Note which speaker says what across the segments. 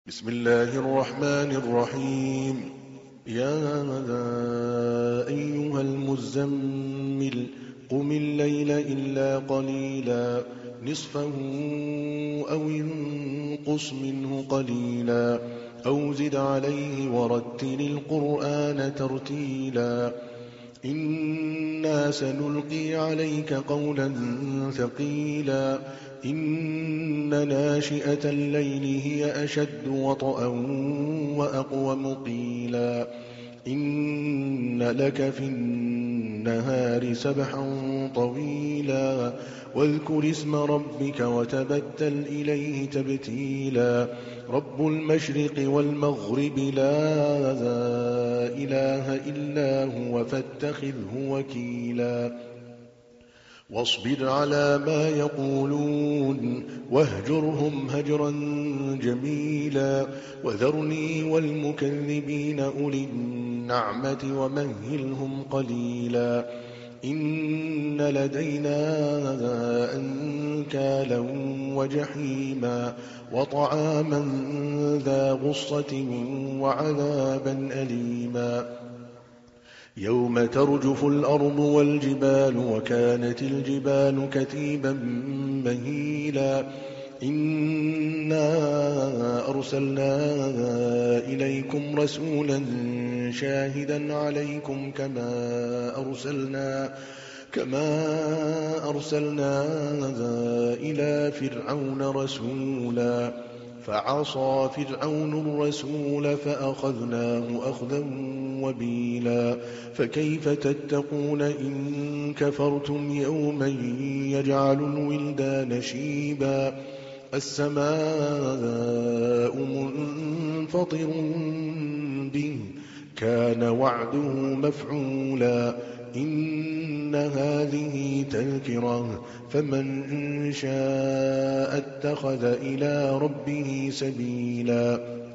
Speaker 1: بسم الله الرحمن الرحيم. يا أيها المزمل قم الليل إلا قليلا نصفه أو انقص منه قليلا أو زد عليه ورتل القرآن ترتيلا إنا سنلقي عليك قولا ثقيلا إن ناشئة الليل هي أشد وطئا وأقوم قيلا إن لك في النهار سبحا طويلا واذكر اسم ربك وتبتل إليه تبتيلا رب المشرق والمغرب لا إله إلا هو فاتخذه وكيلا واصبر على ما يقولون واهجرهم هجرا جميلا وذرني والمكذبين أولي النعمة ومهلهم قليلا إن لدينا أنكالا وجحيما وطعاما ذا غصة وعذابا أليما يوم ترجف الأرض والجبال وكانت الجبال كثيبا مهيلا إنا أرسلنا إليكم رسولا شاهدا عليكم كما أرسلنا إلى فرعون رسولا فعصى فرعون الرسول فأخذناه أخذا وبيلا فكيف تتقون إن كفرتم يوما يجعل الولدان شيبا السماء منفطر به كان وعده مفعولا إن هذه تذكرة فمن شاء اتخذ إلى ربه سبيلا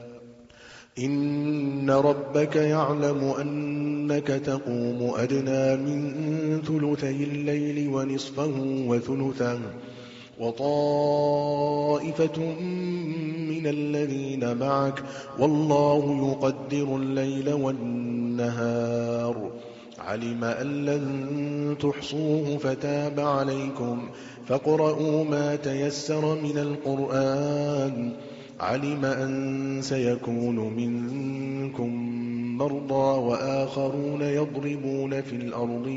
Speaker 1: إن ربك يعلم أنك تقوم أدنى من ثلثي الليل ونصفه وثلثه وطائفة من الذين معك والله يقدر الليل والنهار علم أن لن تحصوه فتاب عليكم فاقرؤوا ما تيسر من القرآن علم أن سيكون منكم مرضى وآخرون يضربون في الأرض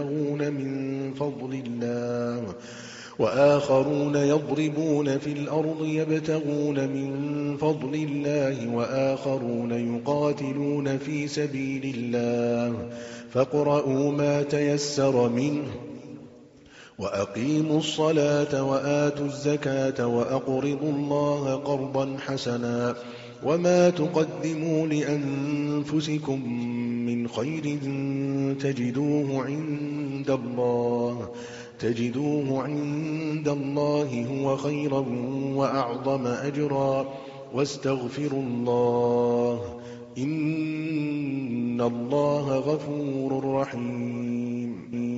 Speaker 1: يبتغون من فضل الله وآخرون يقاتلون في سبيل الله فاقرؤوا ما تيسر منه وأقيموا الصلاة وآتوا الزكاة وأقرضوا الله قرضا حسنا وما تقدموا لأنفسكم من خير تجدوه عند الله هو خيرا وأعظم أجرا واستغفروا الله إن الله غفور رحيم